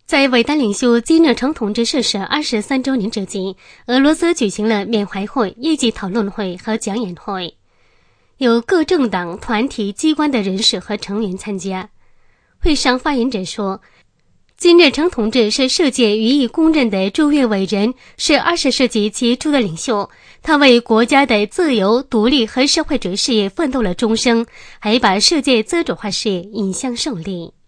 在伟大领袖金日成同志逝世23周年之际，俄罗斯举行了缅怀会、业绩讨论会和讲演会，有各政党、团体、机关的人士和成员参加。会上发言者说，金日成同志是世界予以公认的卓越伟人，是20世纪杰出的领袖。他为国家的自由、独立和社会主义事业奋斗了终生，还把世界自主化事业引向胜利。